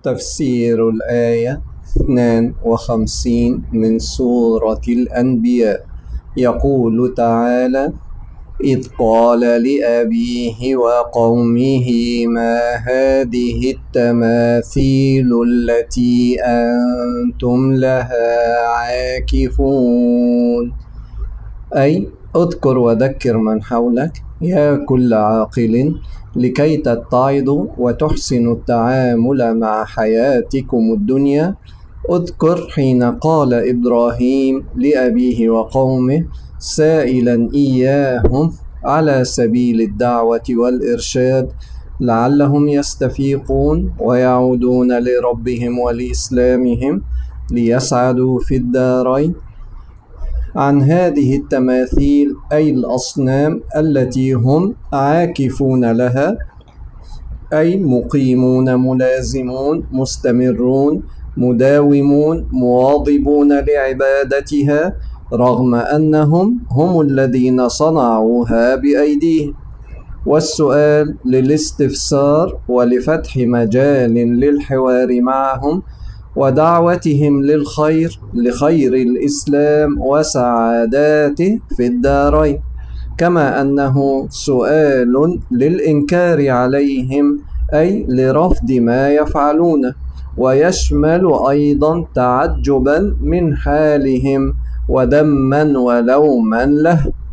تفسير الآية 52 من سورة الأنبياء. يقول تعالى: إذ قال لأبيه وقومه ما هذه التماثيل التي أنتم لها عاكفون. أي اذكر وذكر من حولك يا كل عاقل لكي تتعظوا وتحسنوا التعامل مع حياتكم الدنيا. اذكر حين قال إبراهيم لأبيه وقومه سائلا إياهم على سبيل الدعوة والإرشاد لعلهم يستفيقون ويعودون لربهم ولإسلامهم ليسعدوا في الدارين. عن هذه التماثيل أي الأصنام التي هم عاكفون لها، أي مقيمون ملازمون مستمرون مداومون مواظبون لعبادتها رغم أنهم هم الذين صنعوها بأيديهم. والسؤال للاستفسار ولفتح مجال للحوار معهم ودعوتهم للخير لخير الإسلام وسعاداته في الدارين، كما أنه سؤال للإنكار عليهم أي لرفض ما يفعلونه، ويشمل أيضا تعجبا من حالهم وذما ولوما له.